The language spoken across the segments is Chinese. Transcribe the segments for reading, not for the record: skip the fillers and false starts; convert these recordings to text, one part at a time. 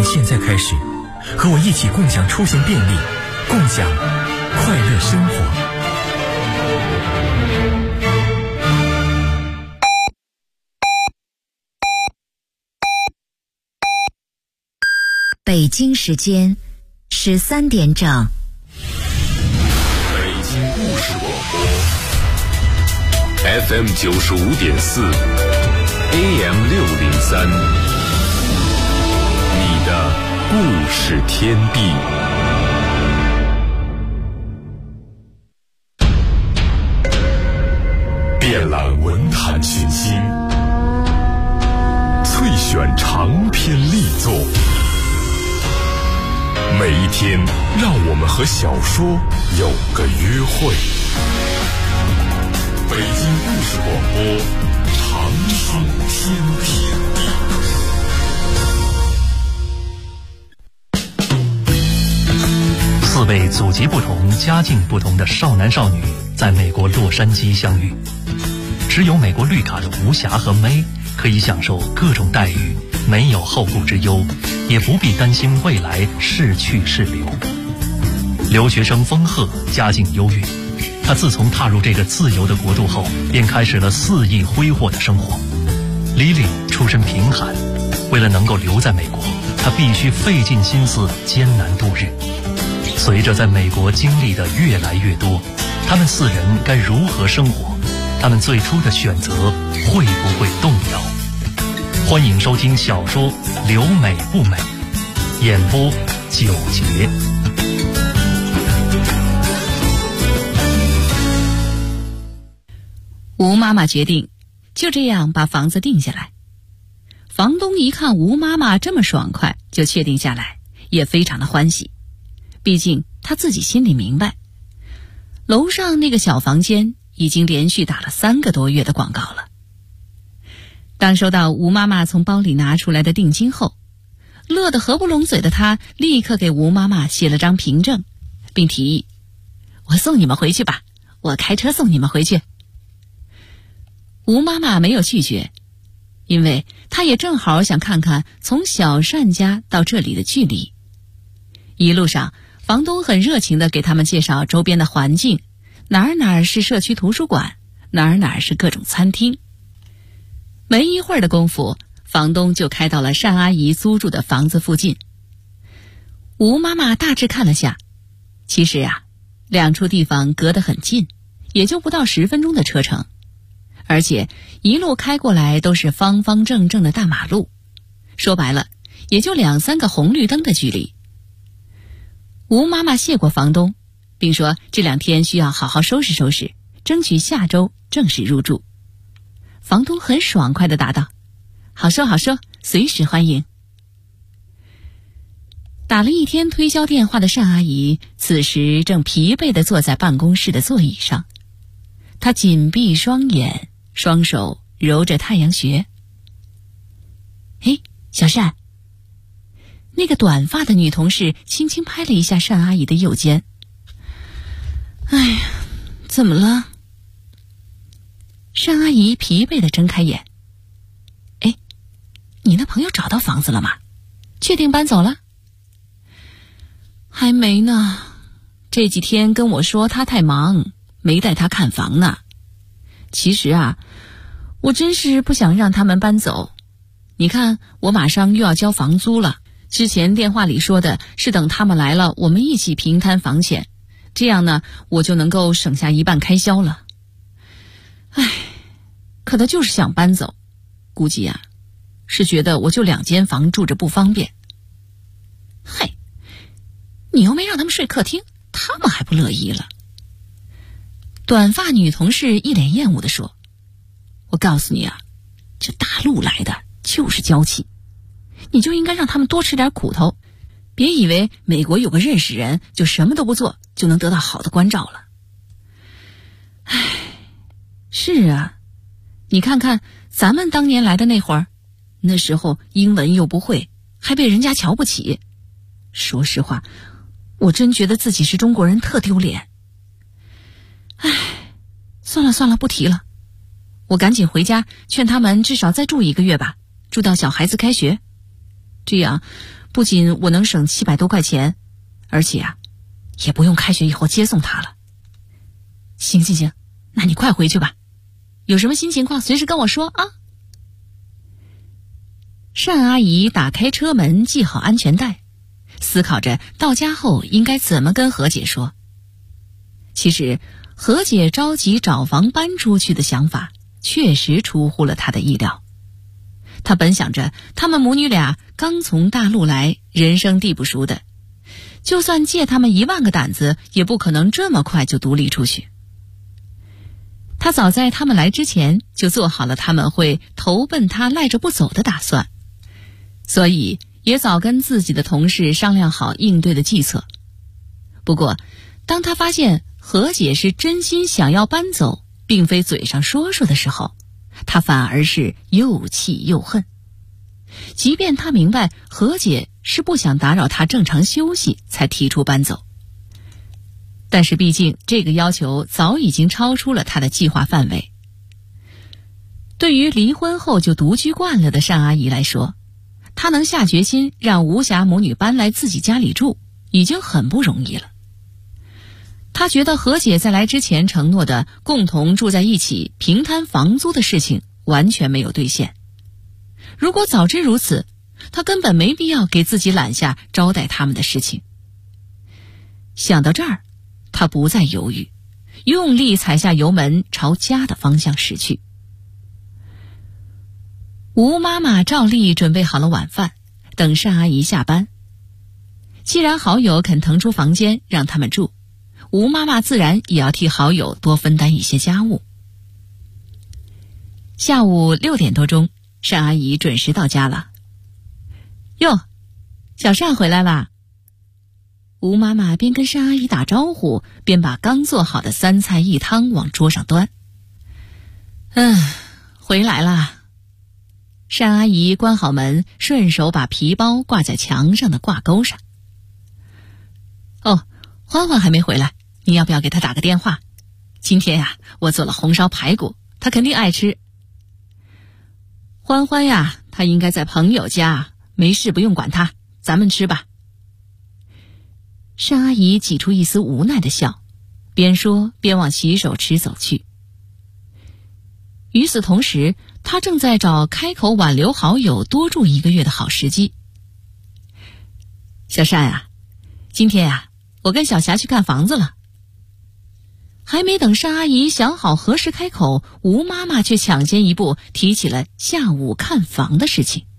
从现在开始，和我一起共享出行便利，共享快乐生活。 北京时间13点整。 北京故事广播 FM 95.4 AM 603，你的故事天地。遍览文坛群星，萃选长篇力作。每一天，让我们和小说有个约会。北京故事广播，长寿天地。4位祖籍不同、家境不同的少男少女在美国洛杉矶相遇，持有美国绿卡的吴霞和梅可以享受各种待遇，没有后顾之忧，也不必担心未来是去是留。留学生风鹤家境优越，他自从踏入这个自由的国度后，便开始了肆意挥霍的生活。Lily 出身贫寒，为了能够留在美国，他必须费尽心思艰难度日。随着在美国经历的越来越多，他们4人该如何生活？他们最初的选择会不会动摇？欢迎收听小说《留美不美》，演播9节。 吴妈妈决定就这样把房子定下来。房东一看吴妈妈这么爽快就确定下来，也非常的欢喜。毕竟他自己心里明白，楼上那个小房间已经连续打了3个多月的广告了。当收到吴妈妈从包里拿出来的定金后，乐得合不拢嘴的她立刻给吴妈妈写了张凭证，并提议：我送你们回去吧，我开车送你们回去。吴妈妈没有拒绝，因为她也正好想看看从小单家到这里的距离。一路上，房东很热情地给他们介绍周边的环境，哪儿是社区图书馆，哪儿是各种餐厅。没一会儿的功夫，房东就开到了单阿姨租住的房子附近。吴妈妈大致看了下，其实呀，2处地方隔得很近，也就不到10分钟的车程，而且一路开过来都是方方正正的大马路，说白了也就2-3个红绿灯的距离。吴妈妈谢过房东，并说这2天需要好好收拾收拾，争取下周正式入住。房东很爽快地答道：好说好说，随时欢迎。打了一天推销电话的单阿姨此时正疲惫地坐在办公室的座椅上，她紧闭双眼，双手揉着太阳穴。哎，小单。那个短发的女同事轻轻拍了一下单阿姨的右肩。哎呀，怎么了？单阿姨疲惫地睁开眼。哎，你那朋友找到房子了吗？确定搬走了？还没呢，这几天跟我说他太忙，没带他看房呢。其实啊，我真是不想让他们搬走。你看，我马上又要交房租了。之前电话里说的是等他们来了，我们一起平摊房钱，这样呢，我就能够省下1半开销了。唉，可他就是想搬走，估计啊，是觉得我就2间房住着不方便。嘿，你又没让他们睡客厅，他们还不乐意了。短发女同事一脸厌恶地说：我告诉你啊，这大陆来的就是娇气，你就应该让他们多吃点苦头，别以为美国有个认识人就什么都不做就能得到好的关照了。唉，是啊，你看看咱们当年来的那会儿，那时候英文又不会，还被人家瞧不起。说实话，我真觉得自己是中国人特丢脸。唉，算了，不提了。我赶紧回家劝他们至少再住1个月吧，住到小孩子开学。这样不仅我能省700多块钱，而且啊，也不用开学以后接送他了。行，那你快回去吧，有什么新情况随时跟我说啊。单阿姨打开车门，系好安全带，思考着到家后应该怎么跟何姐说。其实何姐着急找房搬出去的想法确实出乎了她的意料。她本想着她们母女俩刚从大陆来，人生地不熟的，就算借他们1万个胆子，也不可能这么快就独立出去。她早在他们来之前就做好了他们会投奔她赖着不走的打算，所以也早跟自己的同事商量好应对的计策。不过当她发现何姐是真心想要搬走，并非嘴上说说的时候，她反而是又气又恨。即便她明白何姐是不想打扰她正常休息才提出搬走，但是毕竟这个要求早已经超出了她的计划范围。对于离婚后就独居惯了的单阿姨来说，她能下决心让吴霞母女搬来自己家里住，已经很不容易了。她觉得何姐在来之前承诺的共同住在一起平摊房租的事情完全没有兑现。如果早知如此，她根本没必要给自己揽下招待他们的事情。想到这儿，她不再犹豫，用力踩下油门，朝家的方向驶去。吴妈妈照例准备好了晚饭，等单阿姨下班。既然好友肯腾出房间让他们住，吴妈妈自然也要替好友多分担一些家务。下午6点多钟，单阿姨准时到家了。哟，小单回来啦！吴妈妈边跟单阿姨打招呼，边把刚做好的3菜1汤往桌上端。回来啦。单阿姨关好门，顺手把皮包挂在墙上的挂钩上。哦，欢欢还没回来，你要不要给他打个电话？今天呀，我做了红烧排骨，他肯定爱吃。欢欢呀，他应该在朋友家，没事不用管他，咱们吃吧。单阿姨挤出一丝无奈的笑，边说边往洗手池走去。与此同时，她正在找开口挽留好友多住1个月的好时机。小单啊，今天呀，我跟小霞去看房子了。还没等单阿姨想好何时开口，吴妈妈却抢先一步提起了下午看房的事情。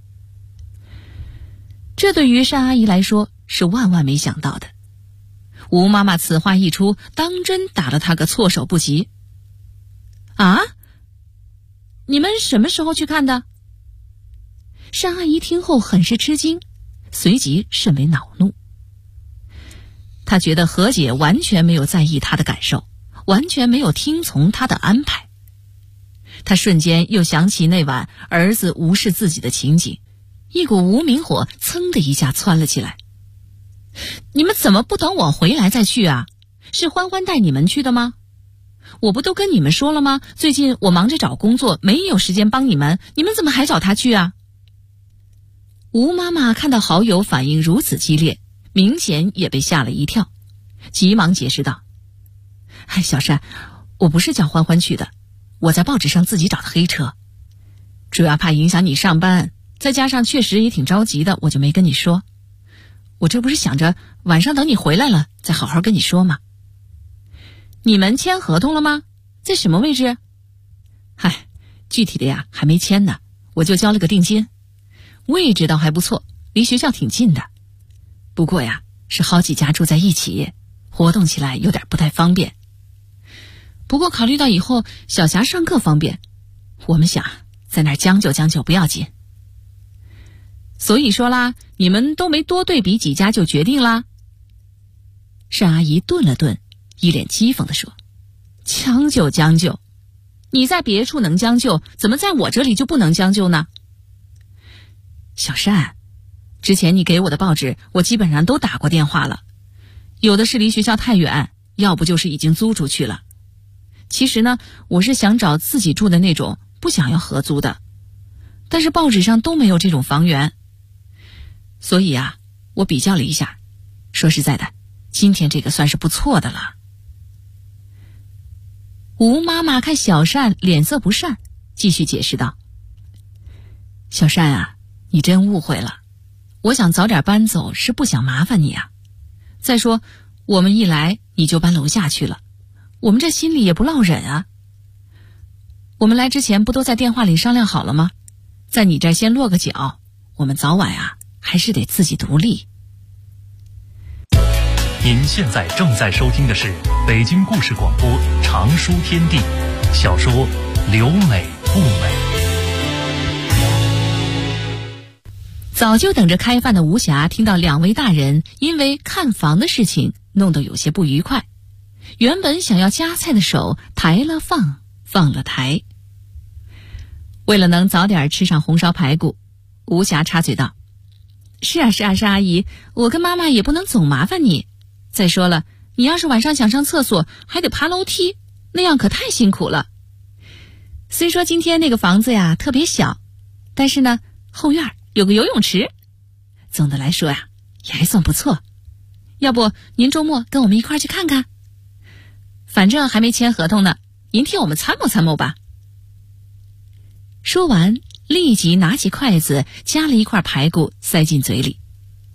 这对于单阿姨来说是万万没想到的。吴妈妈此话一出，当真打了她个措手不及。啊？你们什么时候去看的？单阿姨听后很是吃惊，随即甚为恼怒。她觉得何姐完全没有在意她的感受，完全没有听从她的安排。她瞬间又想起那晚儿子无视自己的情景，一股无名火噌的一下窜了起来。你们怎么不等我回来再去啊？是欢欢带你们去的吗？我不都跟你们说了吗？最近我忙着找工作，没有时间帮你们，你们怎么还找他去啊？吴妈妈看到好友反应如此激烈，明显也被吓了一跳，急忙解释道：小单，我不是叫欢欢去的，我在报纸上自己找的黑车，主要怕影响你上班，再加上确实也挺着急的，我就没跟你说。我这不是想着晚上等你回来了再好好跟你说吗？你们签合同了吗？在什么位置？嗨，具体的呀还没签呢，我就交了个定金。位置倒还不错，离学校挺近的。不过呀，是好几家住在一起，活动起来有点不太方便。不过考虑到以后小霞上课方便，我们想在那儿将就将就不要紧。所以说啦，你们都没多对比几家就决定啦？单阿姨顿了顿，一脸讥讽地说：将就将就，你在别处能将就，怎么在我这里就不能将就呢？小单，之前你给我的报纸我基本上都打过电话了，有的是离学校太远，要不就是已经租出去了。其实呢，我是想找自己住的那种，不想要合租的，但是报纸上都没有这种房源。所以啊， 我比较了一下，说实在的，今天这个算是不错的了。吴妈妈看小善脸色不善，继续解释道：小善啊，你真误会了，我想早点搬走是不想麻烦你啊。再说我们一来你就搬楼下去了，我们这心里也不落忍啊。我们来之前不都在电话里商量好了吗？在你这儿先落个脚，我们早晚啊还是得自己独立。 您现在正在收听的是北京故事广播长书天地小说《留美不美》。 早就等着开饭的吴霞听到两位大人因为看房的事情弄得有些不愉快，原本想要夹菜的手抬了放，放了抬。为了能早点吃上红烧排骨，吴霞插嘴道：是啊，阿姨，我跟妈妈也不能总麻烦你。再说了，你要是晚上想上厕所还得爬楼梯，那样可太辛苦了。虽说今天那个房子呀特别小，但是呢后院有个游泳池，总的来说呀也还算不错。要不您周末跟我们一块儿去看看？反正还没签合同呢，您替我们参谋参谋吧。说完立即拿起筷子夹了一块排骨塞进嘴里。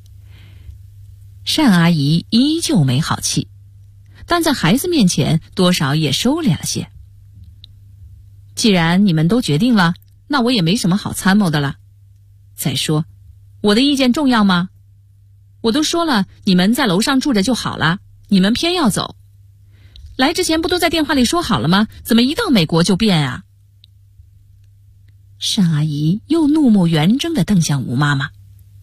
单阿姨依旧没好气，但在孩子面前多少也收敛了些。既然你们都决定了，那我也没什么好参谋的了。再说我的意见重要吗？我都说了你们在楼上住着就好了，你们偏要走。来之前不都在电话里说好了吗？怎么一到美国就变啊？单阿姨又怒目圆睁地瞪向吴妈妈。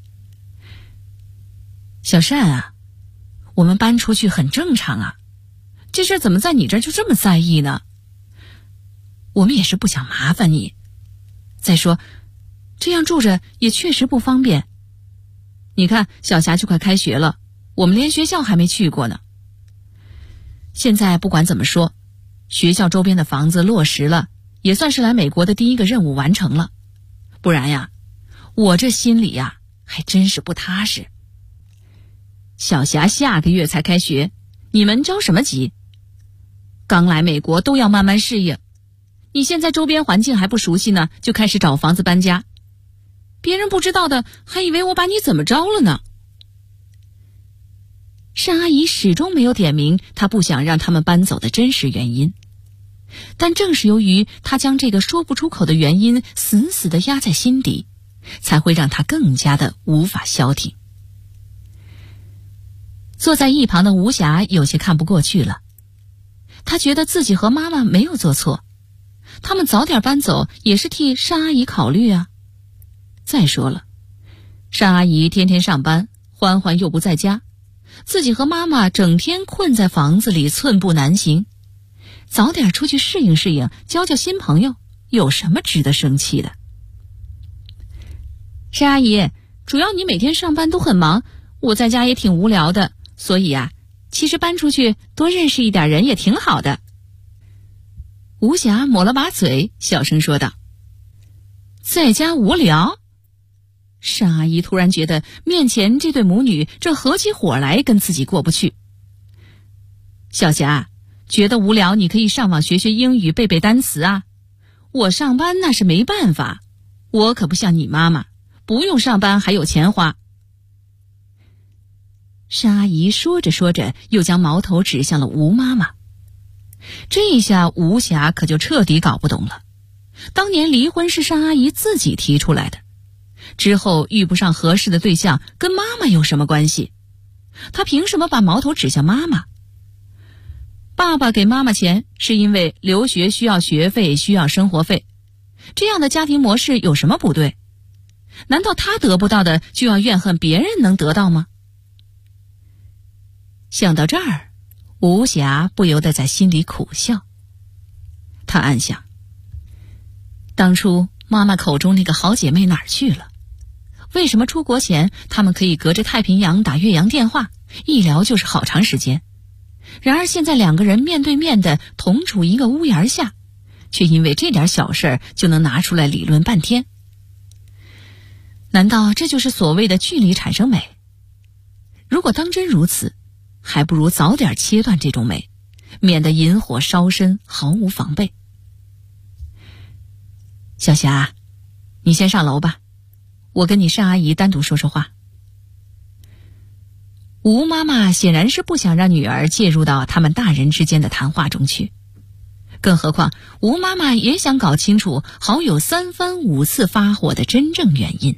小单啊，我们搬出去很正常啊，这事怎么在你这儿就这么在意呢？我们也是不想麻烦你，再说这样住着也确实不方便。你看小霞就快开学了，我们连学校还没去过呢。现在不管怎么说，学校周边的房子落实了，也算是来美国的第一个任务完成了。不然呀，我这心里呀还真是不踏实。小霞下个月才开学，你们着什么急？刚来美国都要慢慢适应，你现在周边环境还不熟悉呢，就开始找房子搬家，别人不知道的还以为我把你怎么着了呢。单阿姨始终没有点明她不想让他们搬走的真实原因，但正是由于她将这个说不出口的原因死死地压在心底，才会让她更加的无法消停。坐在一旁的吴霞有些看不过去了，她觉得自己和妈妈没有做错，他们早点搬走也是替单阿姨考虑啊。再说了，单阿姨天天上班，欢欢又不在家，自己和妈妈整天困在房子里寸步难行，早点出去适应适应，交交新朋友，有什么值得生气的？单阿姨，主要你每天上班都很忙，我在家也挺无聊的，所以啊，其实搬出去多认识一点人也挺好的。吴霞抹了把嘴，小声说道：在家无聊？单阿姨突然觉得面前这对母女正合起伙来跟自己过不去。小霞，觉得无聊你可以上网学学英语，背背单词啊。我上班那是没办法，我可不像你妈妈，不用上班还有钱花。单阿姨说着说着又将矛头指向了吴妈妈。这一下吴霞可就彻底搞不懂了，当年离婚是单阿姨自己提出来的，之后遇不上合适的对象跟妈妈有什么关系？她凭什么把矛头指向妈妈？爸爸给妈妈钱是因为留学需要学费，需要生活费，这样的家庭模式有什么不对？难道她得不到的就要怨恨别人能得到吗？想到这儿，吴霞不由得在心里苦笑。她暗想，当初妈妈口中那个好姐妹哪儿去了？为什么出国前她们可以隔着太平洋打越洋电话，一聊就是好长时间？然而现在两个人面对面的同处一个屋檐下，却因为这点小事就能拿出来理论半天。难道这就是所谓的距离产生美？ 如果当真如此，还不如早点切断这种美，免得引火烧身，毫无防备。小霞，你先上楼吧，我跟你单阿姨单独说说话。吴妈妈显然是不想让女儿介入到他们大人之间的谈话中去，更何况吴妈妈也想搞清楚好友3番5次发火的真正原因。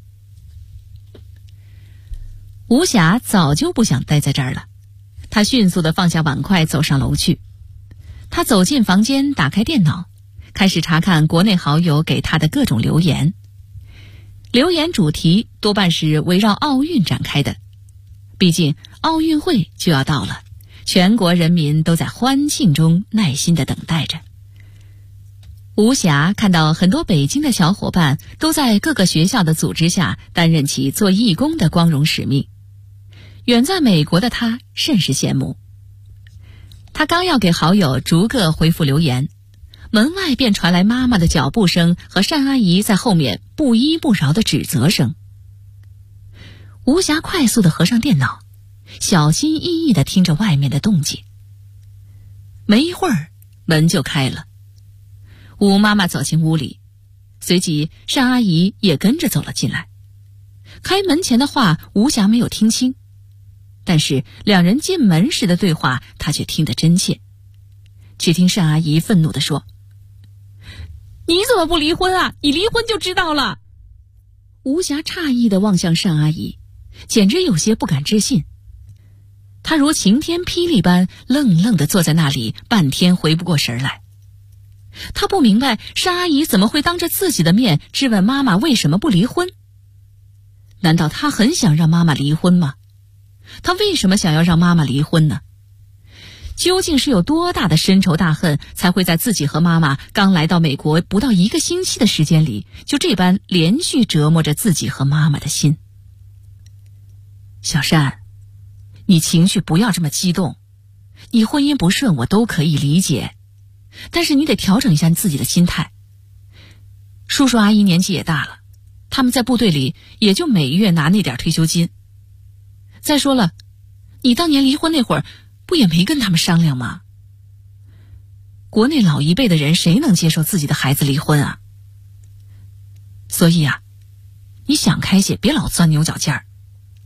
吴霞早就不想待在这儿了，她迅速地放下碗筷走上楼去。她走进房间，打开电脑，开始查看国内好友给她的各种留言。留言主题多半是围绕奥运展开的，毕竟奥运会就要到了，全国人民都在欢庆中耐心地等待着。吴霞看到很多北京的小伙伴都在各个学校的组织下担任起做义工的光荣使命，远在美国的她甚是羡慕。她刚要给好友逐个回复留言，门外便传来妈妈的脚步声和单阿姨在后面不依不饶的指责声。吴霞快速地合上电脑，小心翼翼地听着外面的动静。没一会儿，门就开了。吴妈妈走进屋里，随即单阿姨也跟着走了进来。开门前的话吴霞没有听清，但是两人进门时的对话她却听得真切。只听单阿姨愤怒地说：“你怎么不离婚啊？你离婚就知道了。”吴霞诧异地望向单阿姨，简直有些不敢置信。她如晴天霹雳般愣愣地坐在那里，半天回不过神来。她不明白单阿姨怎么会当着自己的面质问妈妈为什么不离婚。难道她很想让妈妈离婚吗？她为什么想要让妈妈离婚呢？究竟是有多大的深仇大恨，才会在自己和妈妈刚来到美国不到1个星期的时间里，就这般连续折磨着自己和妈妈的心？小单，你情绪不要这么激动，你婚姻不顺我都可以理解，但是你得调整一下自己的心态。叔叔阿姨年纪也大了，他们在部队里也就每月拿那点退休金。再说了，你当年离婚那会儿不也没跟他们商量吗？国内老一辈的人谁能接受自己的孩子离婚啊？所以啊，你想开些，别老钻牛角尖儿。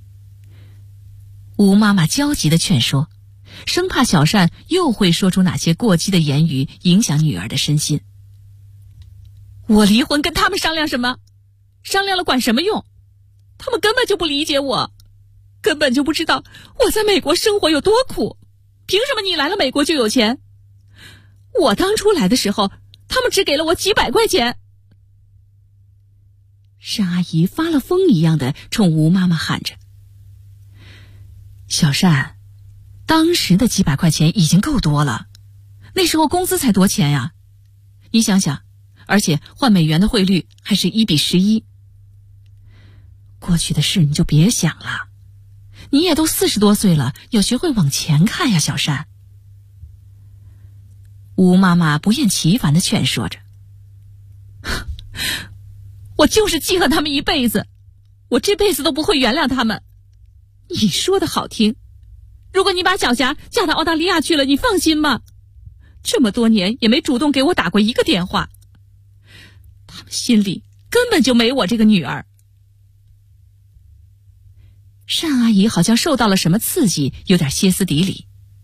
吴妈妈焦急地劝说，生怕小单又会说出哪些过激的言语影响女儿的身心。我离婚跟他们商量什么？商量了管什么用？他们根本就不理解我，根本就不知道我在美国生活有多苦。凭什么你来了美国就有钱？我当初来的时候，他们只给了我几百块钱。单阿姨发了疯一样的冲吴妈妈喊着：“小单，当时的几百块钱已经够多了，那时候工资才多钱呀？你想想，而且换美元的汇率还是1:11。过去的事你就别想了，你也都40多岁了，要学会往前看呀，小单。”吴妈妈不厌其烦地劝说着：“我就是记恨他们一辈子，我这辈子都不会原谅他们。你说的好听，如果你把小霞嫁到澳大利亚去了，你放心吗？这么多年也没主动给我打过1个电话，他们心里根本就没我这个女儿。”单阿姨好像受到了什么刺激，有点歇斯底里：“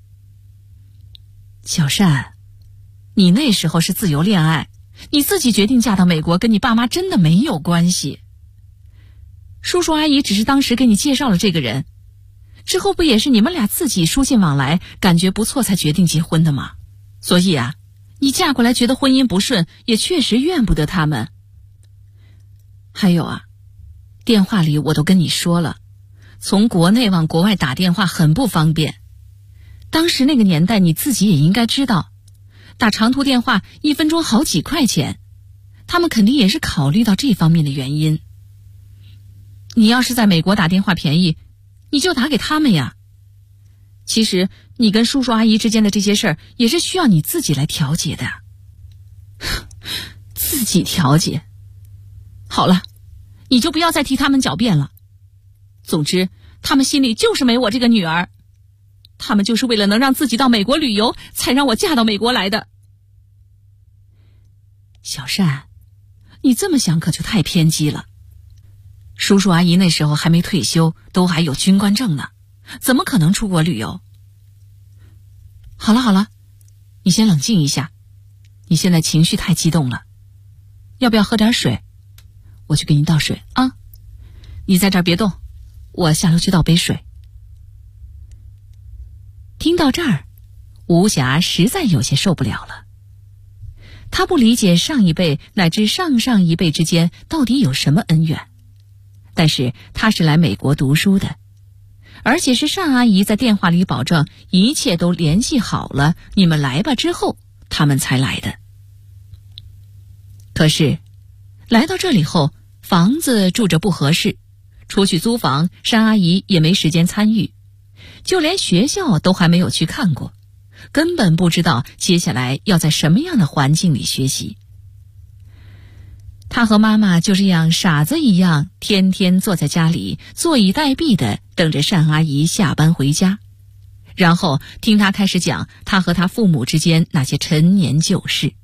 小单，你那时候是自由恋爱，你自己决定嫁到美国，跟你爸妈真的没有关系。叔叔阿姨只是当时给你介绍了这个人，之后不也是你们俩自己书信往来，感觉不错才决定结婚的吗？所以啊，你嫁过来觉得婚姻不顺，也确实怨不得他们。还有啊，电话里我都跟你说了，从国内往国外打电话很不方便。当时那个年代你自己也应该知道，打长途电话1分钟好几块钱，他们肯定也是考虑到这方面的原因。你要是在美国打电话便宜，你就打给他们呀。其实你跟叔叔阿姨之间的这些事儿也是需要你自己来调节的。自己调节？好了，你就不要再替他们狡辩了。总之他们心里就是没我这个女儿，他们就是为了能让自己到美国旅游，才让我嫁到美国来的。小善，你这么想可就太偏激了。叔叔阿姨那时候还没退休，都还有军官证呢，怎么可能出国旅游？好了，你先冷静一下，你现在情绪太激动了，要不要喝点水？我去给你倒水啊。你在这儿别动，我下楼去倒杯水。听到这儿，吴霞实在有些受不了了。她不理解上一辈乃至上上一辈之间到底有什么恩怨，但是她是来美国读书的，而且是单阿姨在电话里保证一切都联系好了，你们来吧之后他们才来的。可是来到这里后，房子住着不合适，出去租房单阿姨也没时间参与，就连学校都还没有去看过，根本不知道接下来要在什么样的环境里学习。她和妈妈就这样傻子一样，天天坐在家里坐以待毙的等着单阿姨下班回家，然后听她开始讲她和她父母之间那些陈年旧事。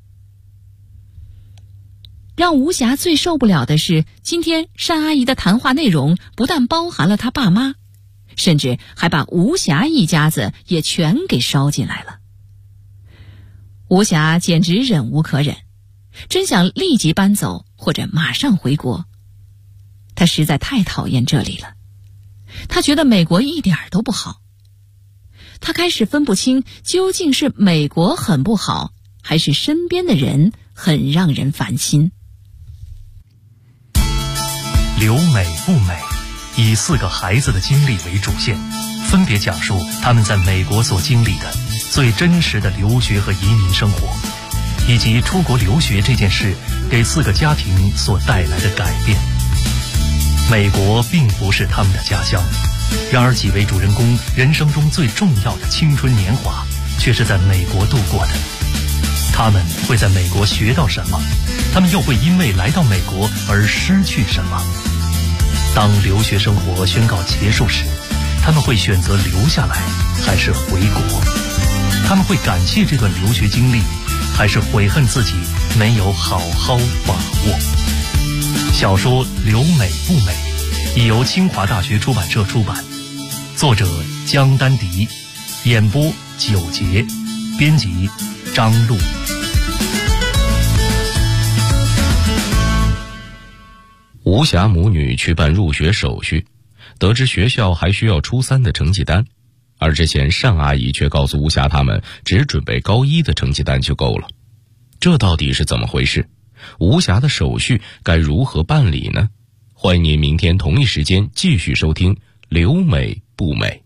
让吴霞最受不了的是，今天单阿姨的谈话内容不但包含了她爸妈，甚至还把吴霞一家子也全给烧进来了。吴霞简直忍无可忍，真想立即搬走或者马上回国。她实在太讨厌这里了，她觉得美国一点都不好。她开始分不清究竟是美国很不好，还是身边的人很让人烦心。 留美不美，以4个孩子的经历为主线，分别讲述他们在美国所经历的最真实的留学和移民生活，以及出国留学这件事给4个家庭所带来的改变。美国并不是他们的家乡，然而几位主人公人生中最重要的青春年华却是在美国度过的。他们会在美国学到什么？他们又会因为来到美国而失去什么？当留学生活宣告结束时，他们会选择留下来还是回国？他们会感谢这段留学经历，还是悔恨自己没有好好把握？小说《留美不美》已由清华大学出版社出版，作者江丹迪，演播九杰，编辑张璐。 吴霞母女去办入学手续，得知学校还需要初3的成绩单，而之前单阿姨却告诉吴霞他们只准备高1的成绩单就够了。这到底是怎么回事？吴霞的手续该如何办理呢？欢迎您明天同一时间继续收听《留美不美》。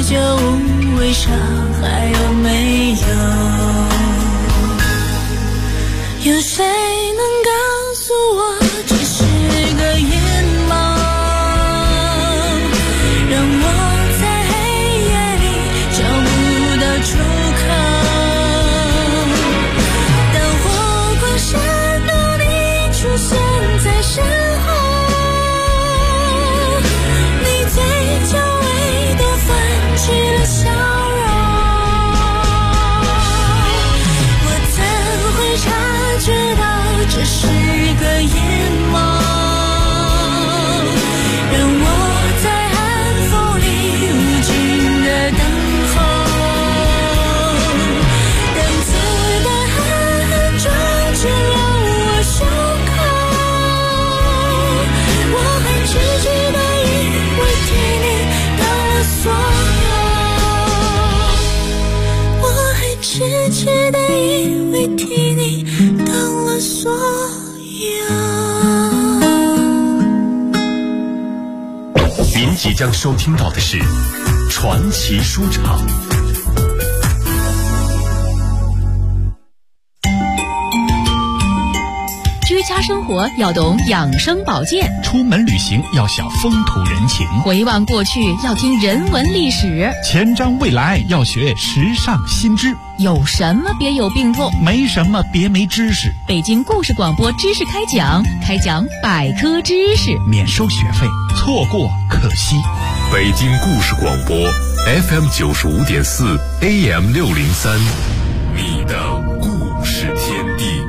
就为啥还有没有？有谁能告诉我这是个眼盲，让我在黑夜里找不到出口？当火光闪动，你出现在身后，你嘴角微多泛起了笑容，我怎会察觉到这是个眼盲，让我在寒风里无尽的等候。当子弹狠狠撞进了我胸口，我还痴痴地以为替你当了所有，我还痴痴地以为替你当了所有。 您即将收听到的是传奇书场。 居家生活要懂养生保健， 出门旅行要晓风土人情， 回望过去要听人文历史， 前瞻未来要学时尚新知。 有什么别有病痛， 没什么别没知识。 北京故事广播知识开讲，开讲百科知识， 免收学费，错过可惜。 北京故事广播 FM 95.4 AM 603，你的故事天地。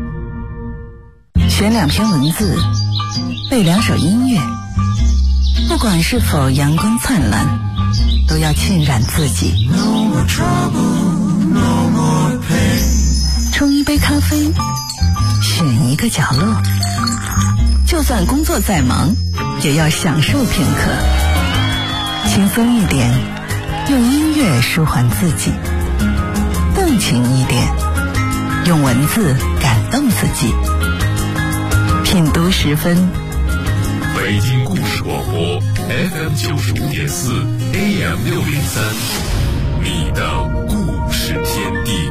选2篇文字，背2首音乐，不管是否阳光灿烂，都要浸染自己。冲一杯咖啡，选一个角落，就算工作再忙，也要享受片刻。轻松一点，用音乐舒缓自己；动情一点，用文字感动自己。品读10分， 北京故事广播 FM 95.4 AM 603，你的故事天地。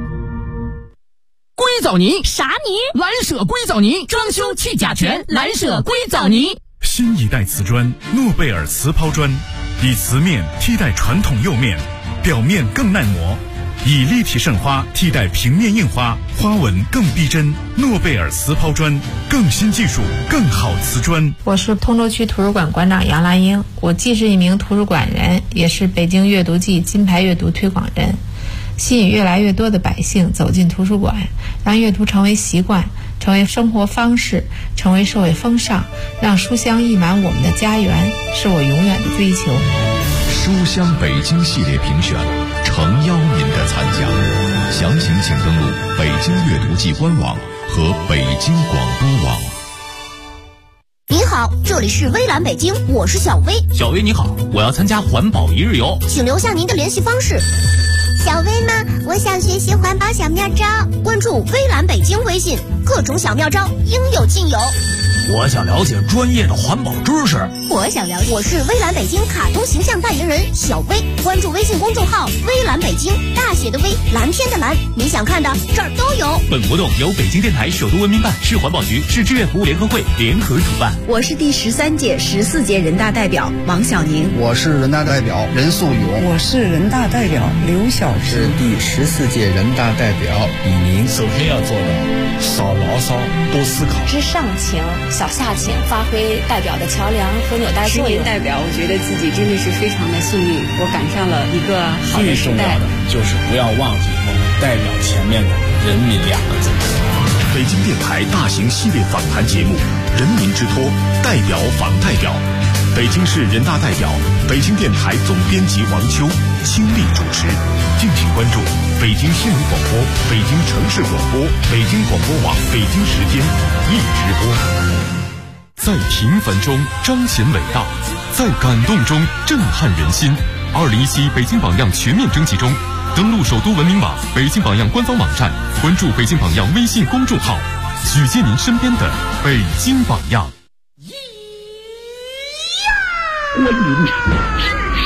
硅藻泥啥泥？ 蓝舍硅藻泥，装修去甲醛，蓝舍硅藻泥。 新一代瓷砖诺贝尔瓷抛砖，以瓷面替代传统釉面，表面更耐磨，以立体渗花替代平面印花，花纹更逼真。诺贝尔瓷抛砖，更新技术，更好瓷砖。 我是通州区图书馆馆长杨兰英，我既是一名图书馆人，也是北京阅读季金牌阅读推广人，吸引越来越多的百姓走进图书馆，让阅读成为习惯，成为生活方式，成为社会风尚，让书香溢满我们的家园，是我永远的追求。 书香北京系列评选，诚邀您的参加，详情请登录北京阅读季官网和北京广播网。 您好，这里是微蓝北京，我是小薇。 小薇你好，我要参加环保一日游， 请留下您的联系方式。 小薇吗？我想学习环保小妙招， 关注微蓝北京微信，各种小妙招应有尽有。 我想了解专业的环保知识。 我想了解，我是微蓝北京卡通形象代言人小薇，关注微信公众号微蓝北京，大写的微，蓝天的蓝，你想看的这儿都有。 本活动由北京电台首都文明办、市环保局、市志愿服务联合会联合主办。 我是第13届、14届人大代表王小宁。 我是人大代表任素勇。 我是人大代表刘晓芝。 是第14届人大代表李宁。 首先要做的，少牢骚，多思考。 知上情，小下情，发挥代表的桥梁和纽带作用。 10年代表，我觉得自己真的是非常的幸运，我赶上了一个好的时代。 最重要的就是不要忘记我们代表前面的人民2个字。 北京电台大型系列访谈节目《人民之托》，代表访代表，北京市人大代表，北京电台总编辑王秋倾力主持。敬请关注北京新闻广播、北京城市广播、北京广播网北京时间一直播。在平凡中彰显伟大，在感动中震撼人心。2017北京榜样全面征集中，登录首都文明网、北京榜样官方网站，关注北京榜样微信公众号，举荐您身边的北京榜样。 欢迎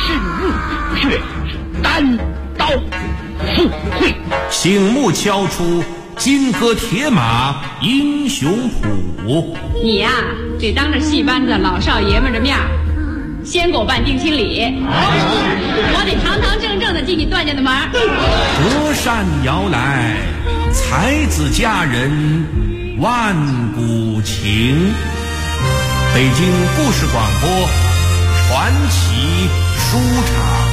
身入虎穴，单刀赴会。 醒目敲出金戈铁马英雄谱。 你呀，得当着戏班子老少爷们的面先给我办定亲礼，我得堂堂正正的进你段家的门。 隔山遥来，才子佳人万古情。北京故事广播传奇书场。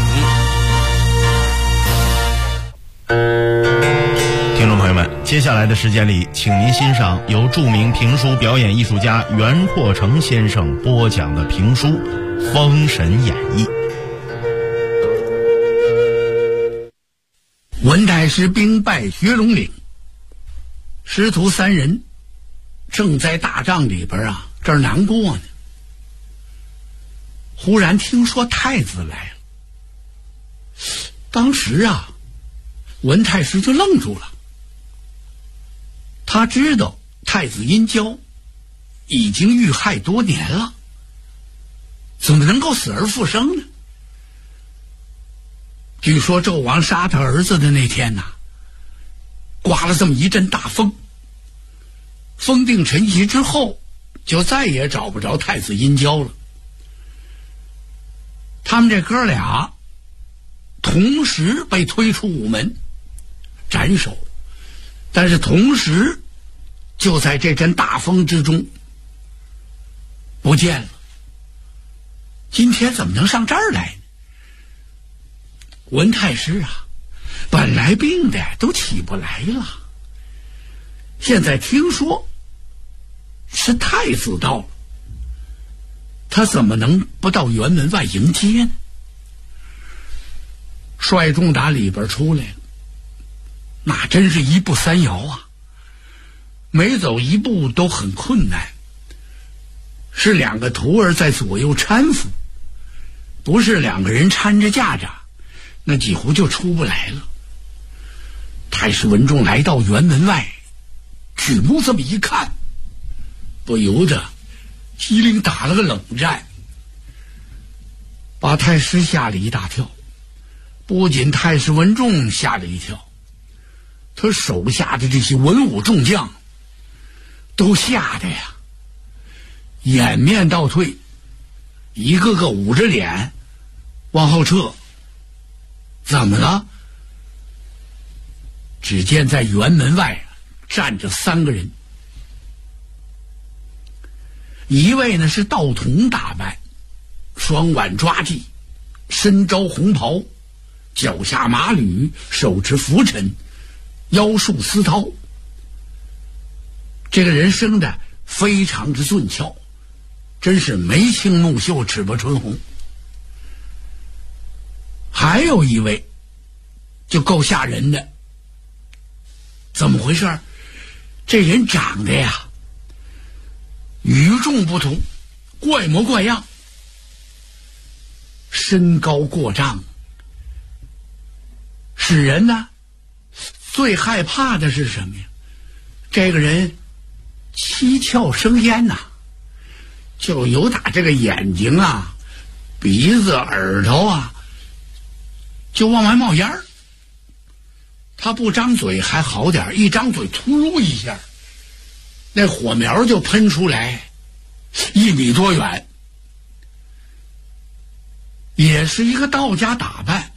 听众朋友们，接下来的时间里，请您欣赏由著名评书表演艺术家袁阔成先生播讲的评书《封神演义》。 文太师兵败学龙岭，师徒三人正在大帐里边这儿难过呢。忽然听说太子来了，当时文太师就愣住了。他知道太子殷郊已经遇害多年了，怎么能够死而复生呢？据说纣王杀他儿子的那天刮了这么一阵大风，封定陈袭之后就再也找不着太子殷郊了。他们这哥俩同时被推出午门斩首，但是同时就在这阵大风之中不见了。今天怎么能上这儿来呢？文太师本来病的都起不来了，现在听说是太子到了，他怎么能不到辕门外迎接呢？率众打里边出来了，那真是一步三摇每走一步都很困难，是两个徒儿在左右搀扶，不是两个人搀着架着，那几乎就出不来了。太师文仲来到辕门外，举目这么一看，不由得机灵打了个冷战，把太师吓了一大跳。不仅太师文仲吓了一跳，他手下的这些文武众将都吓得掩面倒退，一个个捂着脸往后撤。怎么了？只见在辕门外站着三个人，一位呢是道童打扮，双挽抓髻，身着红袍，脚下马履，手持拂尘，腰束丝绦。这个人生的非常之俊俏，真是眉清目秀，齿不唇红。还有一位就够吓人的，怎么回事？这人长得与众不同，怪模怪样，身高过丈，使人最害怕的是什么呀？这个人七窍生烟就有打这个眼睛鼻子耳朵就往外冒烟儿。他不张嘴还好点，一张嘴突噜一下，那火苗就喷出来1米多远。也是一个道家打扮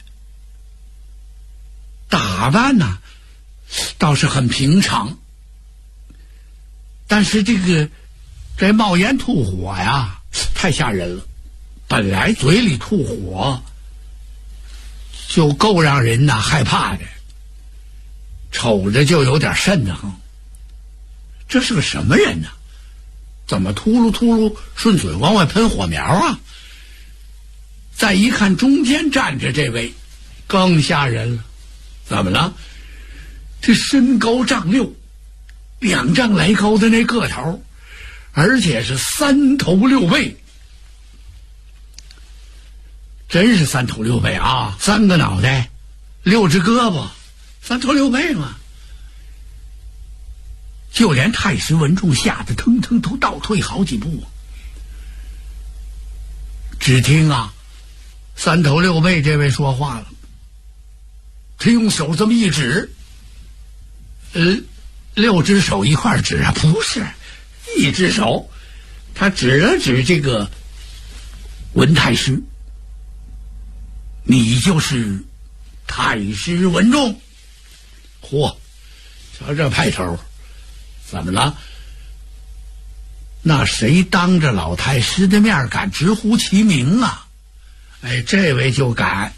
倒是很平常，但是这冒烟吐火太吓人了。本来嘴里吐火就够让人害怕的，瞅着就有点瘆得慌。这是个什么人怎么秃噜秃噜顺嘴往外喷火苗再一看中间站着这位，更吓人了。怎么了？这身高丈6，2丈来高的那个头，而且是3头6臂，真是3头6臂3个脑袋，6只胳膊，3头6臂嘛。就连太师文仲吓得腾腾都倒退好几步。只听三头六臂这位说话了，他用手这么一指，6只手一块指啊，不是一只手，他指了指这个文太师，你就是太师文仲。嚯，瞧这派头，怎么了？那谁当着老太师的面敢直呼其名啊？哎，这位就敢，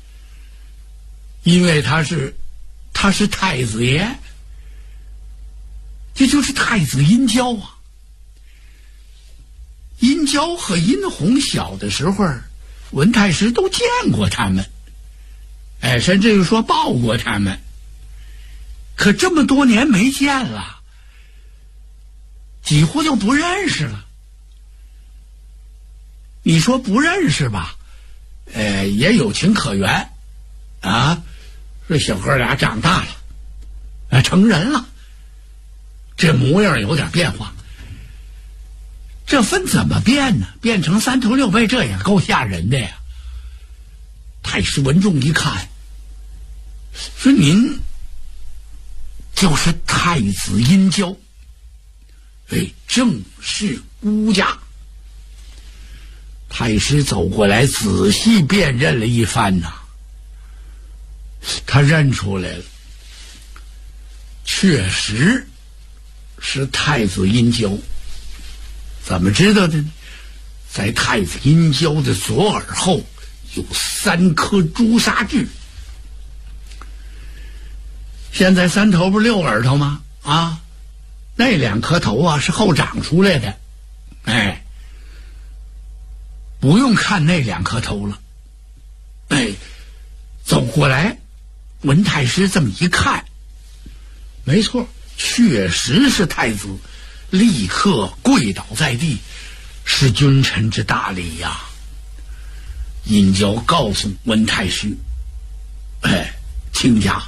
因为他是太子爷，这就是太子殷郊啊。殷郊和殷红小的时候，文太师都见过他们，哎，甚至于说抱过他们。可这么多年没见了，几乎就不认识了。你说不认识吧，也有情可原啊。这小哥俩长大了，成人了，这模样有点变化。这分怎么变呢？变成三头六臂，这也够吓人的呀。太师文仲一看，说：“您就是太子殷郊，正是孤家。”太师走过来，仔细辨认了一番呐，他认出来了，确实是太子殷郊。怎么知道的呢？在太子殷郊的左耳后有3颗朱砂痣。现在3头不是6耳朵吗？啊，那2颗头啊是后长出来的。哎，不用看那2颗头了。哎，走过来，文太师这么一看，没错，确实是太子，立刻跪倒在地，是君臣之大礼呀。殷郊告诉文太师：“亲家，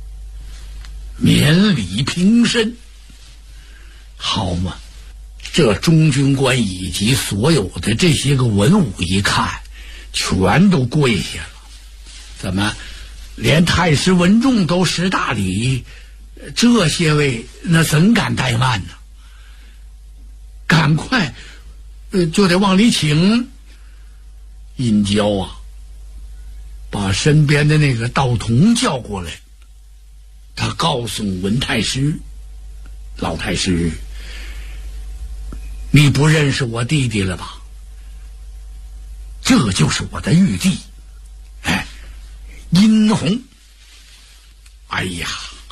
免礼平身，好嘛！”这中军官以及所有的这些个文武一看，全都跪下了。怎么，连太师文仲都识大礼，这些位那怎敢怠慢呢？赶快，就得往里请。殷郊啊，把身边的那个道童叫过来，他告诉文太师：“老太师，你不认识我弟弟了吧？这就是我的玉帝，殷红。”哎呀，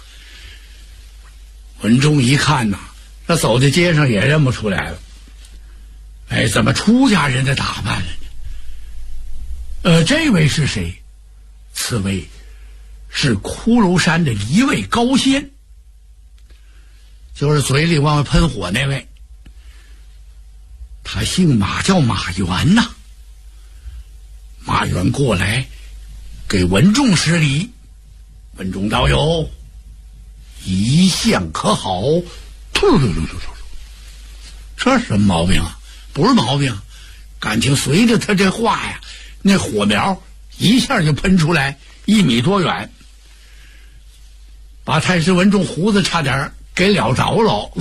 文仲一看呐，他走在街上也认不出来了。怎么出家人的打扮了呢？这位是谁？此位是骷髅山的一位高仙，就是嘴里往外喷火那位。他姓马，叫马元呐。马元过来给文仲施礼。文仲道友，一向可好？这什么毛病啊？不是毛病，感情随着他这话呀，那火苗一下就喷出来1米多远，把太师文仲胡子差点给燎着了。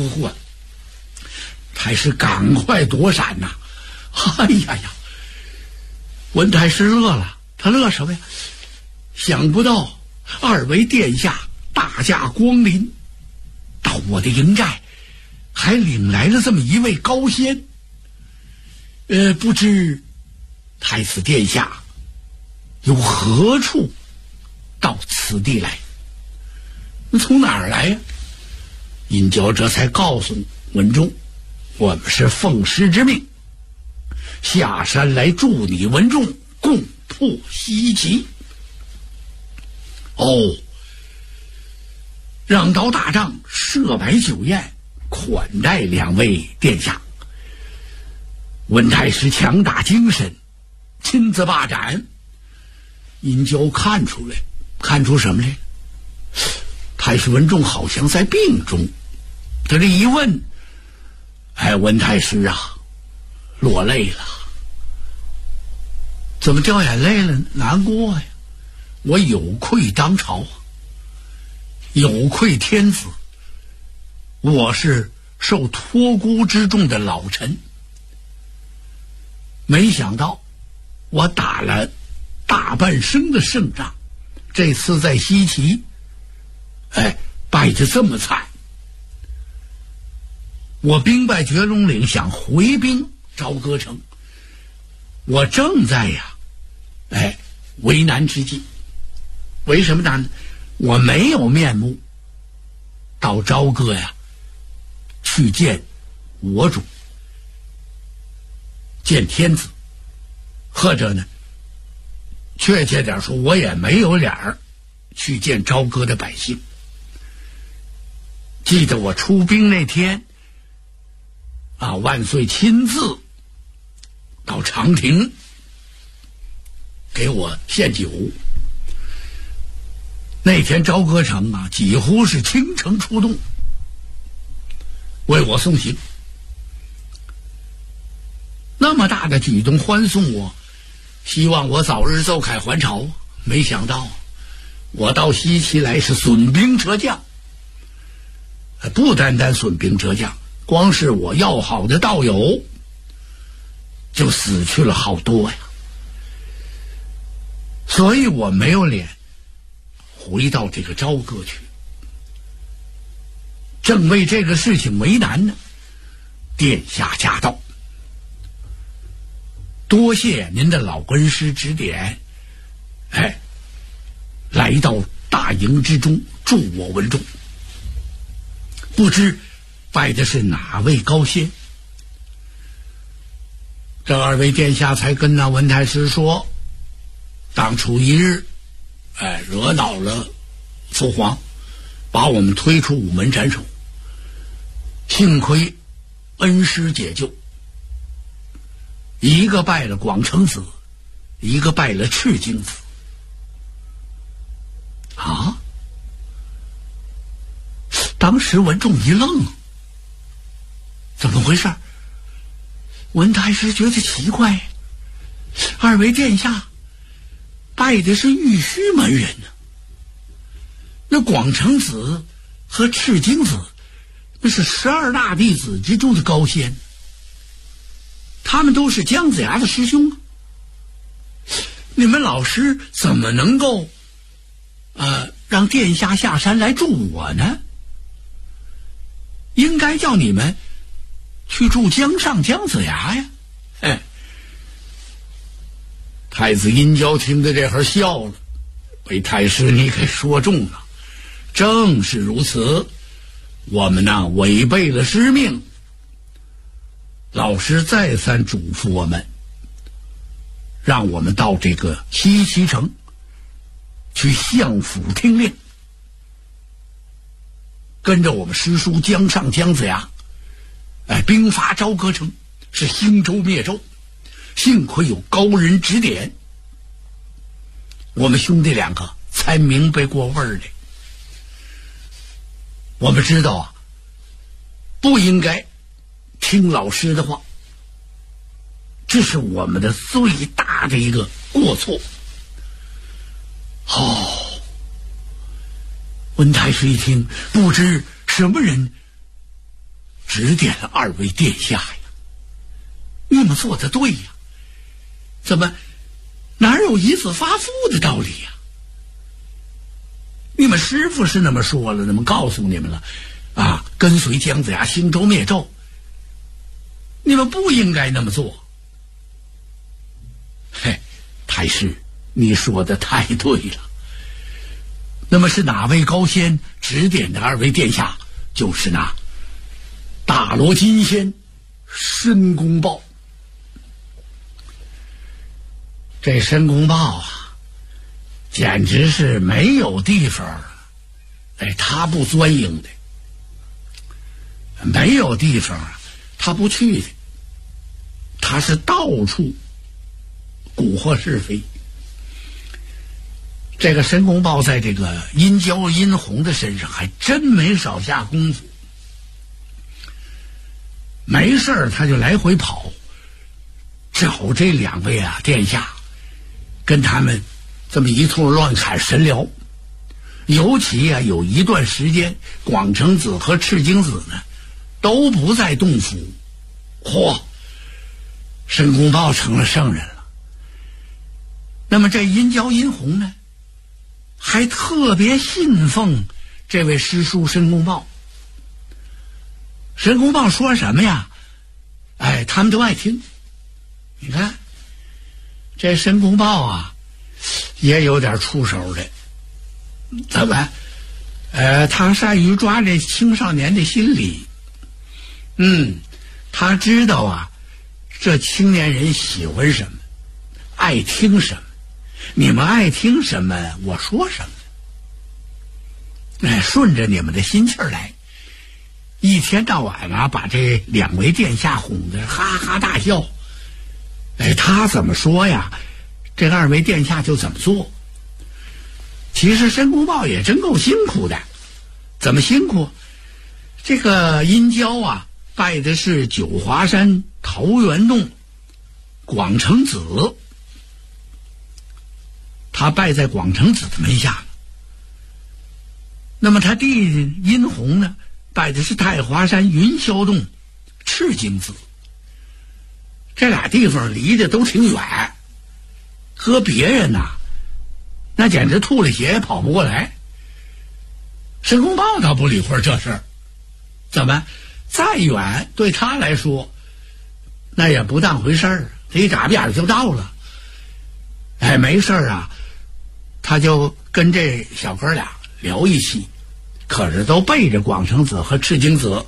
太师赶快躲闪呐！哎呀呀，文太师乐了，他乐什么呀？想不到2位殿下大驾光临，到我的营寨，还领来了这么一位高仙。不知太子殿下由何处到此地来？从哪儿来呀？殷郊这才告诉文仲：“我们是奉师之命，下山来助你文仲共破西岐。让刀大帐，设摆酒宴，款待2位殿下。”文太师强打精神，亲自罢斩。殷郊看出什么来？太师文仲好像在病中。他这一问，文太师啊，落泪了。 怎么掉眼泪了？难过呀！我有愧当朝，有愧天子。我是受托孤之重的老臣，没想到我打了大半生的胜仗，这次在西岐，败得这么惨。我兵败绝龙岭，想回兵朝歌城，我正在为难之际。为什么难呢？我没有面目到朝歌去见我主，见天子，或者呢，确切点说，我也没有脸儿去见朝歌的百姓。记得我出兵那天万岁亲自到长亭给我献酒。那天朝歌城几乎是倾城出动，为我送行。那么大的举动欢送我，希望我早日奏凯还朝。没想到我到西岐来是损兵折将，不单单损兵折将，光是我要好的道友就死去了好多呀。所以我没有脸回到这个朝歌去。正为这个事情为难呢，殿下驾到，多谢您的老恩师指点，来到大营之中，助我文仲。不知拜的是哪位高仙？这二位殿下才跟那文太师说，当初一日惹恼了父皇，把我们推出午门斩首，幸亏恩师解救，一个拜了广成子，一个拜了赤精子。当时文仲一愣，怎么回事？文太师觉得奇怪，二位殿下拜的是玉虚门人呢，那广成子和赤精子那是12大弟子之中的高仙，他们都是姜子牙的师兄。你们老师怎么能够让殿下下山来助我呢？应该叫你们去助姜尚、姜子牙呀！太子殷郊听得这会儿笑了，被太师你给说中了。正是如此，我们违背了师命。老师再三嘱咐我们，让我们到这个西岐城去相府听令，跟着我们师叔姜尚、姜子牙兵发朝歌城，是兴周灭纣。幸亏有高人指点，我们兄弟两个才明白过味儿来。我们知道不应该听老师的话，这是我们的最大的一个过错。文太师一听，不知什么人指点了二位殿下呀？你们做的对呀，怎么哪有以子发父的道理呀？你们师父是那么说了，那么告诉你们了跟随姜子牙兴周灭纣，你们不应该那么做。太师你说的太对了。那么是哪位高仙指点的二位殿下？就是那大罗金仙申公豹。这申公豹简直是没有地方他不钻营的，没有地方他不去的，他是到处蛊惑是非。这个申公豹在这个殷郊、殷红的身上还真没少下功夫，没事他就来回跑，找这两位殿下跟他们这么一通乱砍神聊。尤其有一段时间，广成子和赤精子呢都不在洞府。申公豹成了圣人了。那么这殷郊殷洪呢，还特别信奉这位师叔申公豹。申公豹说什么呀？他们都爱听。你看这申公豹也有点出手的。怎么？他善于抓这青少年的心理。他知道这青年人喜欢什么，爱听什么，你们爱听什么，我说什么。顺着你们的心气儿来，一天到晚把这两位殿下哄得哈哈大笑。他怎么说呀，这二位殿下就怎么做。其实申公豹也真够辛苦的。怎么辛苦？这个殷郊拜的是九华山桃源洞广成子，他拜在广成子的门下。那么他弟弟殷洪呢，拜的是太华山云霄洞赤精子。这俩地方离得都挺远，搁别人那简直吐了血也跑不过来。申公豹倒不理会这事儿，怎么再远对他来说那也不当回事儿，他一眨眼就到了。没事儿他就跟这小哥俩聊一起，可是都背着广成子和赤精子。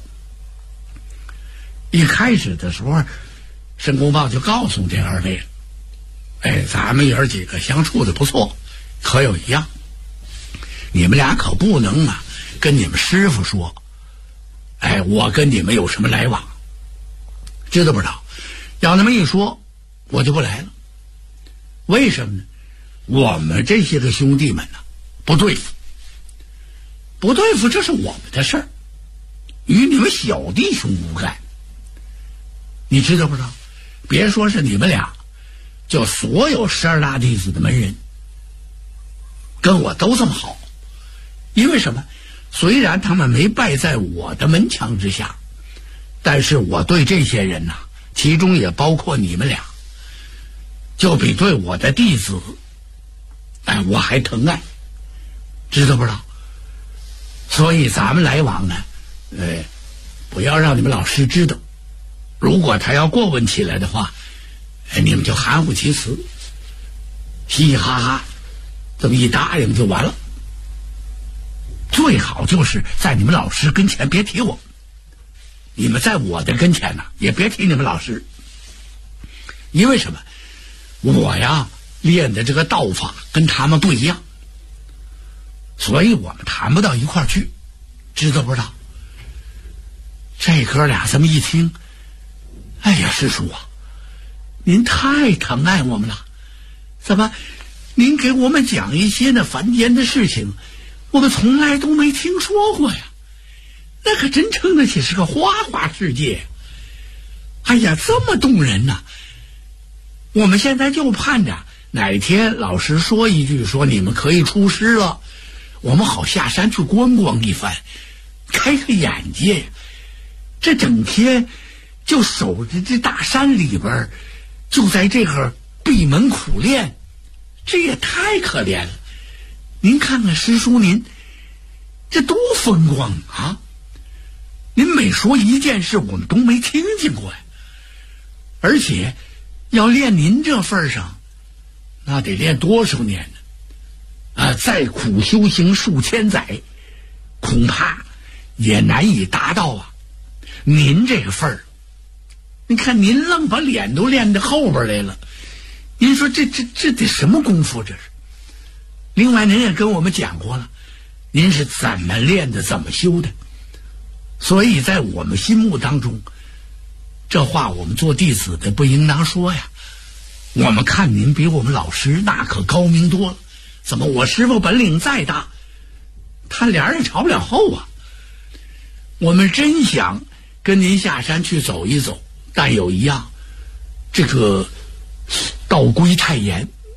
一开始的时候，申公豹就告诉这二位了，咱们爷儿几个相处的不错，可有一样，你们俩可不能跟你们师傅说，我跟你们有什么来往，知道不知道？要那么一说，我就不来了。为什么呢？我们这些个兄弟们不对付，不对付，这是我们的事儿，与你们小弟兄无干。你知道不知道？别说是你们俩，就所有12大弟子的门人跟我都这么好。因为什么？虽然他们没拜在我的门墙之下，但是我对这些人其中也包括你们俩，就比对我的弟子我还疼爱，知道不知道？所以咱们来往呢不要让你们老师知道，如果他要过问起来的话，你们就含糊其辞，嘻嘻哈哈这么一答应就完了。最好就是在你们老师跟前别提我，你们在我的跟前也别提你们老师。因为什么？我练的这个道法跟他们不一样，所以我们谈不到一块儿去，知道不知道？这哥俩这么一听，师叔您太疼爱我们了，怎么您给我们讲一些凡间的事情，我们从来都没听说过呀，那可真称得起是个花花世界。这么动人我们现在就盼着哪天老师说一句，说你们可以出师了，我们好下山去观光一番，开开眼界。这整天就守着这大山里边，就在这个闭门苦练，这也太可怜了。您看看师叔您这多风光您每说一件事我们都没听见过呀。而且要练您这份上，那得练多少年呢？再苦修行数千载，恐怕也难以达到您这个份儿。你看您愣把脸都练到后边来了，您说这得什么功夫这是？另外您也跟我们讲过了，您是怎么练的，怎么修的。所以在我们心目当中，这话我们做弟子的不应当说呀。我们看您比我们老师那可高明多了，怎么我师傅本领再大，他脸也朝不了后我们真想跟您下山去走一走，但有一样，这个道规太严，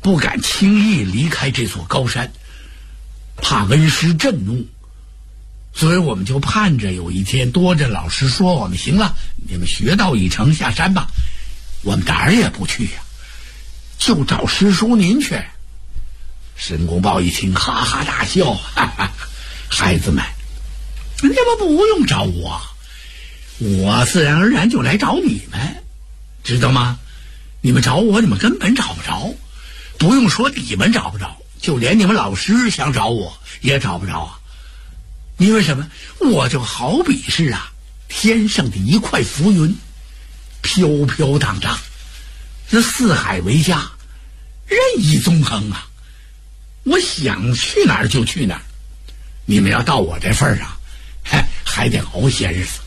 不敢轻易离开这座高山，怕恩师震怒，所以我们就盼着有一天多着老师说我们行了，你们学到一程下山吧，我们哪儿也不去呀，就找师叔您去。申公豹一听哈哈大笑，哈哈，孩子们，你们不用找我，我自然而然就来找你们，知道吗？你们找我，你们根本找不着，不用说你们找不着，就连你们老师想找我也找不着啊。因为什么？我就好比是天上的一块浮云，飘飘荡荡，这四海为家，任意纵横啊！我想去哪儿就去哪儿。你们要到我这份上，还得熬些日子。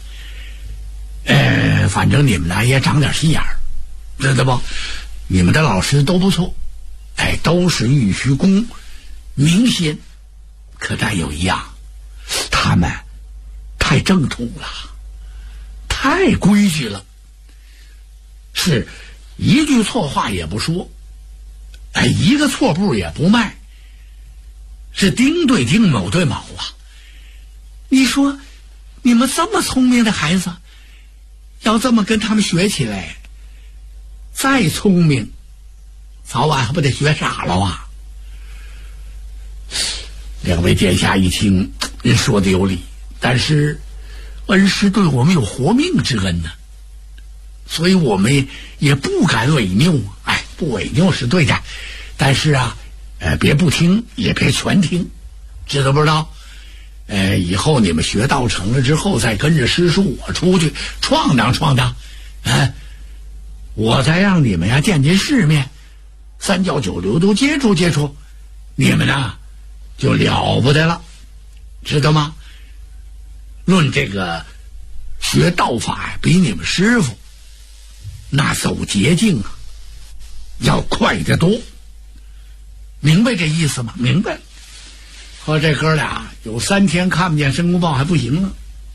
反正你们呢也长点心眼儿，知道不？你们的老师都不错，都是玉虚宫名仙，可但有一样，他们太正统了，太规矩了，是一句错话也不说，一个错步也不迈，是丁对丁，卯对卯啊！你说你们这么聪明的孩子，要这么跟他们学起来，再聪明早晚还不得学傻了啊！两位殿下一听，人说的有理，但是恩师对我们有活命之恩呢，所以我们也不敢违拗。不违拗是对的，但是别不听也别全听，知道不知道？以后你们学道成了之后，再跟着师叔我出去闯荡闯荡，我再让你们见见世面，三教九流都接触接触，你们呢就了不得了，知道吗？论这个学道法比你们师傅那走捷径要快得多，明白这意思吗？明白。和这哥俩有3天看不见申公豹还不行呢。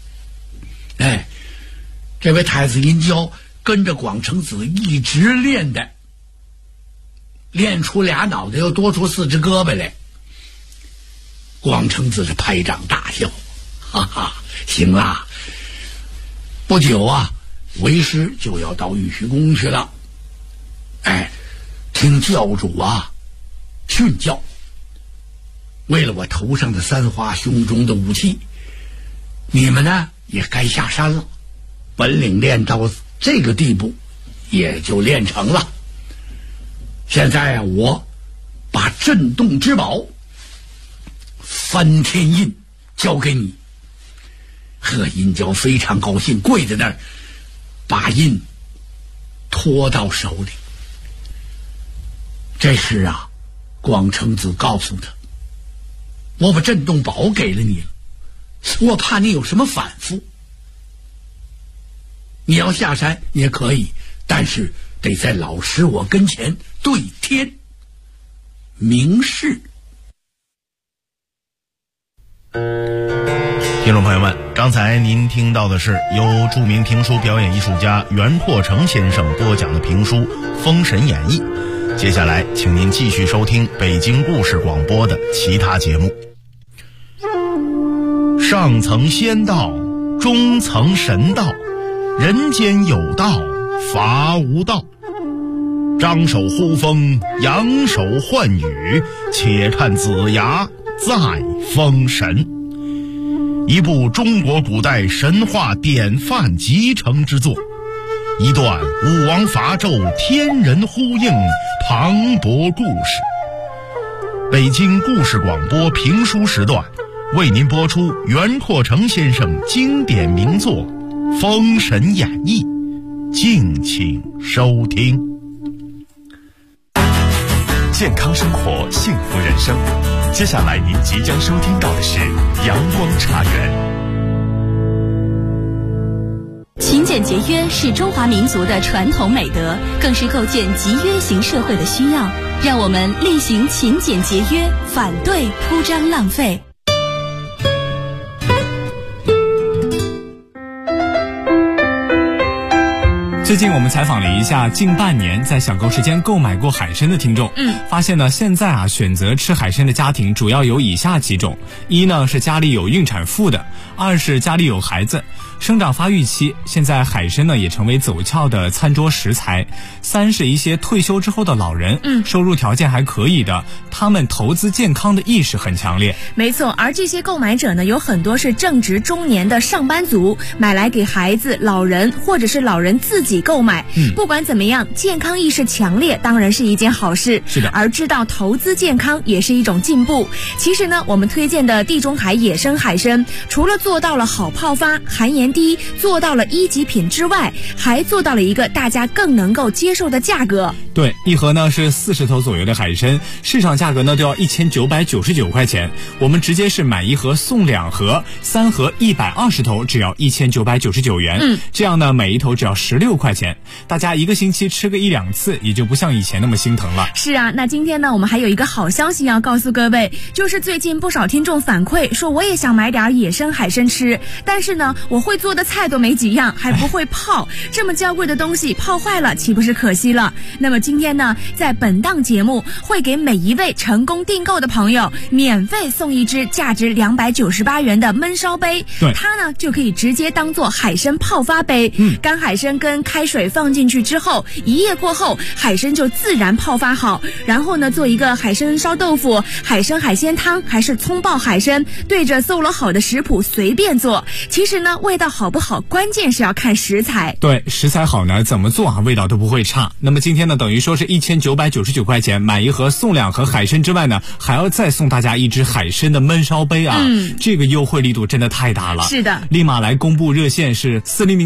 这位太子殷郊跟着广成子一直练的，练出俩脑袋又多出4只胳膊来。广成子是拍掌大笑，哈哈，行啦，不久为师就要到玉虚宫去了，听教主训教。为了我头上的3花，胸中的武器，你们呢也该下山了。本领练到这个地步，也就练成了。现在我把震动之宝翻天印交给你。贺殷郊非常高兴，跪在那儿把印托到手里。这时广成子告诉他，我把震动宝给了你了，我怕你有什么反复。你要下山你也可以，但是得在老师我跟前对天明示。 听众朋友们，刚才您听到的是由著名评书表演艺术家袁阔成先生播讲的评书《封神演义》。接下来请您继续收听北京故事广播的其他节目。上层仙道，中层神道，人间有道，法无道。张手呼风，扬手唤雨，且看子牙再封神。一部中国古代神话典范集成之作，一段武王伐纣天人呼应磅礴故事。北京故事广播评书时段为您播出袁阔成先生经典名作《封神演义》，敬请收听。 健康生活，幸福人生。接下来您即将收听到的是阳光茶园。 勤俭节约是中华民族的传统美德，更是构建集约型社会的需要。让我们力行勤俭节约，反对铺张浪费。 最近我们采访了一下近半年在享购时间购买过海参的听众，发现呢，现在选择吃海参的家庭主要有以下几种：一呢是家里有孕产妇的，二是家里有孩子，生长发育期，现在海参呢也成为走俏的餐桌食材；三是一些退休之后的老人，收入条件还可以的，他们投资健康的意识很强烈。 没错，而这些购买者呢，有很多是正值中年的上班族，买来给孩子、老人或者是老人自己购买。不管怎么样，健康意识强烈当然是一件好事。 是的， 而知道投资健康也是一种进步。其实呢，我们推荐的地中海野生海参，除了做到了好泡发、含盐低，做到了1级品之外，还做到了一个大家更能够接受的价格。 对，一盒呢是40头左右的海参，市场价格呢都要1999块钱，我们直接是买1盒送2盒，3盒120头只要1999元。这样呢每一头只要16块钱，大家一个星期吃个1-2次，也就不像以前那么心疼了。 是啊，那今天呢我们还有一个好消息要告诉各位，就是最近不少听众反馈说，我也想买点野生海参吃，但是呢我会做的菜都没几样，还不会泡，这么娇贵的东西泡坏了岂不是可惜了？那么今天呢，在本档节目会给每一位成功订购的朋友免费送一只价值298元的焖烧杯，它呢就可以直接当做海参泡发杯。干海参跟开水放进去之后，1夜过后海参就自然泡发好，然后呢做一个海参烧豆腐、海参海鲜汤，还是葱爆海参，对着搜罗好的食谱随便做。其实呢味道好不好，关键是要看食材。 对，食材好呢，怎么做味道都不会差。那么今天呢，等于说是1999块钱买1盒送2盒海参之外呢，还要再送大家一只海参的焖烧杯啊！这个优惠力度真的太大了。 是的， 立马来公布热线是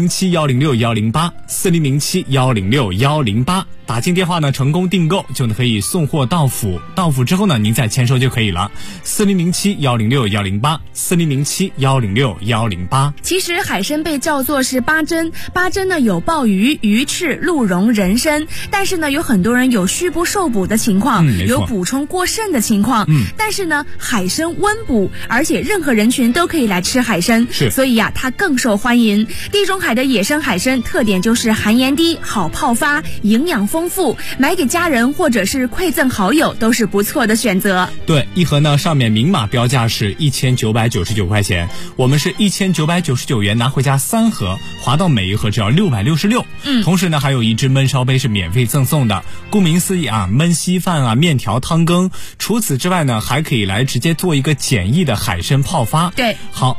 4007106108，4007106108。打进电话呢，成功订购就可以送货到府，到府之后呢，您再签收就可以了。4007106108，4007106108。 其实海参被叫做是八珍，八珍呢有鲍鱼、鱼翅、鹿茸、人参，但是呢有很多人有虚不受补的情况，有补充过剩的情况。但是呢海参温补，而且任何人群都可以来吃海参，所以呀它更受欢迎。地中海的野生海参特点就是含盐低、好泡发、营养丰富，买给家人或者是馈赠好友都是不错的选择。 对，一盒呢上面明码标价是1999块钱，我们是1999元拿回家3盒，划到每一盒只要666。同时呢还有一只焖烧杯是免费赠送的。顾名思义啊，焖稀饭啊、面条、汤羹。除此之外呢，还可以来直接做一个简易的海参泡发。 对， 好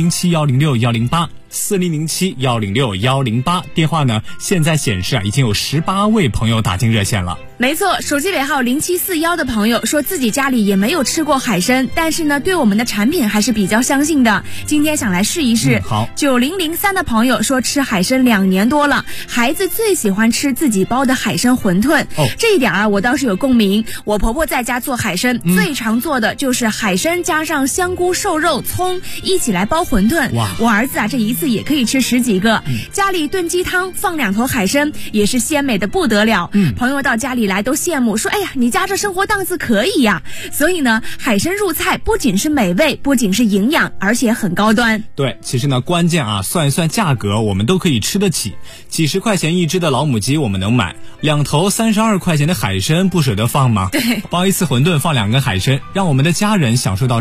，4007106108，4007106108，电话呢现在显示已经有18位朋友打进热线了。 没错，手机尾号0741的朋友说自己家里也没有吃过海参，但是呢对我们的产品还是比较相信的，今天想来试一试。 好 ，9003的朋友说吃海参2年多了，孩子最喜欢吃自己包的海参馄饨。这一点我倒是有共鸣。我婆婆在家做海参，最常做的就是海参加上香菇、瘦肉、葱一起来包馄饨。我儿子这一次也可以吃10几个。家里炖鸡汤放2头海参也是鲜美的不得了。朋友到家里来都羡慕说，哎呀，你家这生活档次可以呀。所以呢海参入菜不仅是美味，不仅是营养，而且很高端。 对，其实呢关键算一算价格，我们都可以吃得起。几十块钱一只的老母鸡我们能买，2头32块钱的海参不舍得放吗？ 对， 包一次馄饨放2根海参，让我们的家人享受到